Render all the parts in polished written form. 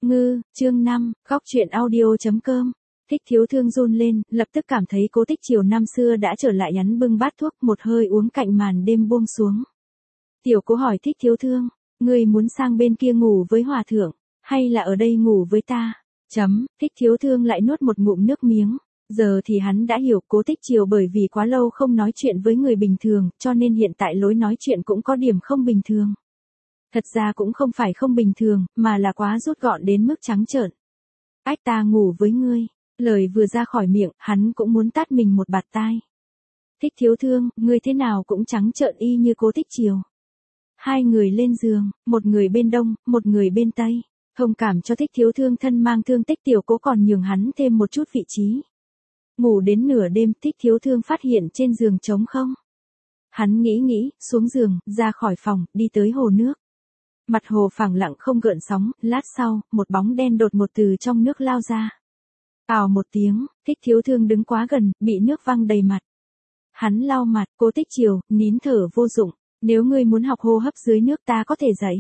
Ngư, chương 5, góc truyện audio.com. Thích Thiếu Thương run lên, lập tức cảm thấy Cố Tích Triều năm xưa đã trở lại, nhắn bưng bát thuốc, một hơi uống cạnh màn đêm buông xuống. Tiểu Cố hỏi Thích Thiếu Thương, ngươi muốn sang bên kia ngủ với hòa thượng, hay là ở đây ngủ với ta? Thích Thiếu Thương lại nuốt một ngụm nước miếng. Giờ thì hắn đã hiểu Cố Tích Triều bởi vì quá lâu không nói chuyện với người bình thường, cho nên hiện tại lối nói chuyện cũng có điểm không bình thường. Thật ra cũng không phải không bình thường, mà là quá rút gọn đến mức trắng trợn. Ách, ta ngủ với ngươi. Lời vừa ra khỏi miệng, hắn cũng muốn tát mình một bạt tai. Thích Thiếu Thương, ngươi thế nào cũng trắng trợn y như Cố Tích Triều. Hai người lên giường, một người bên đông, một người bên tây. Thông cảm cho Thích Thiếu Thương thân mang thương tích, Tiểu Cố còn nhường hắn thêm một chút vị trí. Ngủ đến nửa đêm, Thích Thiếu Thương phát hiện trên giường trống không. Hắn nghĩ, xuống giường, ra khỏi phòng, đi tới hồ nước. Mặt hồ phẳng lặng không gợn sóng, lát sau, một bóng đen đột ngột từ trong nước lao ra. Ào một tiếng, Thích Thiếu Thương đứng quá gần, bị nước văng đầy mặt. Hắn lau mặt, Cố Tích Triều, nín thở vô dụng, nếu ngươi muốn học hô hấp dưới nước ta có thể dạy.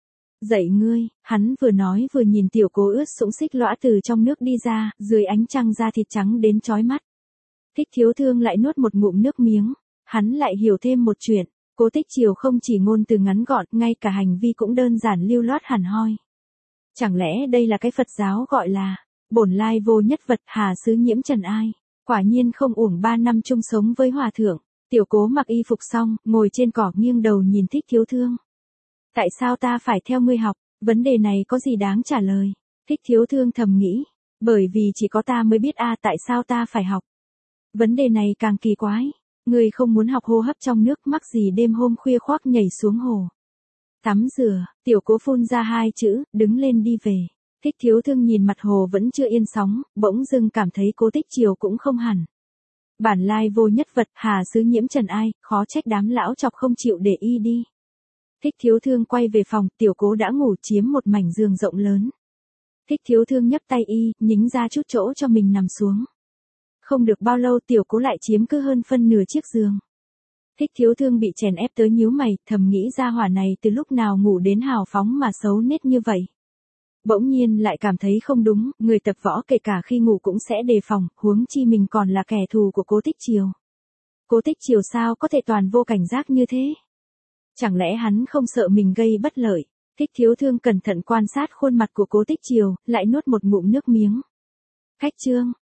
Dạy ngươi, hắn vừa nói vừa nhìn Tiểu Cố ướt sũng xích lõa từ trong nước đi ra, dưới ánh trăng da thịt trắng đến chói mắt. Thích Thiếu Thương lại nuốt một ngụm nước miếng, hắn lại hiểu thêm một chuyện. Cố Tích Triều không chỉ ngôn từ ngắn gọn, ngay cả hành vi cũng đơn giản lưu loát hẳn hoi. Chẳng lẽ đây là cái Phật giáo gọi là bổn lai vô nhất vật, hà xứ nhiễm trần ai? Quả nhiên không uổng 3 năm chung sống với hòa thượng. Tiểu Cố mặc y phục xong, ngồi trên cỏ nghiêng đầu nhìn Thích Thiếu Thương. Tại sao ta phải theo ngươi học? Vấn đề này có gì đáng trả lời? Thích Thiếu Thương thầm nghĩ. Bởi vì chỉ có ta mới biết tại sao ta phải học. Vấn đề này càng kỳ quái. Ngươi không muốn học hô hấp trong nước, mắc gì đêm hôm khuya khoác nhảy xuống hồ. Tắm rửa, Tiểu Cố phun ra 2 chữ, đứng lên đi về. Thích Thiếu Thương nhìn mặt hồ vẫn chưa yên sóng, bỗng dưng cảm thấy Cố Tích Triều cũng không hẳn. Bản lai vô nhất vật, hà xứ nhiễm trần ai, khó trách đám lão chọc không chịu để y đi. Thích Thiếu Thương quay về phòng, Tiểu Cố đã ngủ chiếm một mảnh giường rộng lớn. Thích Thiếu Thương nhấc tay y, nhính ra chút chỗ cho mình nằm xuống. Không được bao lâu Tiểu Cố lại chiếm cứ hơn phân nửa chiếc giường. Thích Thiếu Thương bị chèn ép tới nhíu mày, thầm nghĩ ra hỏa này từ lúc nào ngủ đến hào phóng mà xấu nết như vậy. Bỗng nhiên lại cảm thấy không đúng, người tập võ kể cả khi ngủ cũng sẽ đề phòng, huống chi mình còn là kẻ thù của Cố Tích Triều. Cố Tích Triều sao có thể toàn vô cảnh giác như thế? Chẳng lẽ hắn không sợ mình gây bất lợi? Thích Thiếu Thương cẩn thận quan sát khuôn mặt của Cố Tích Triều, lại nuốt một ngụm nước miếng. Khách trương,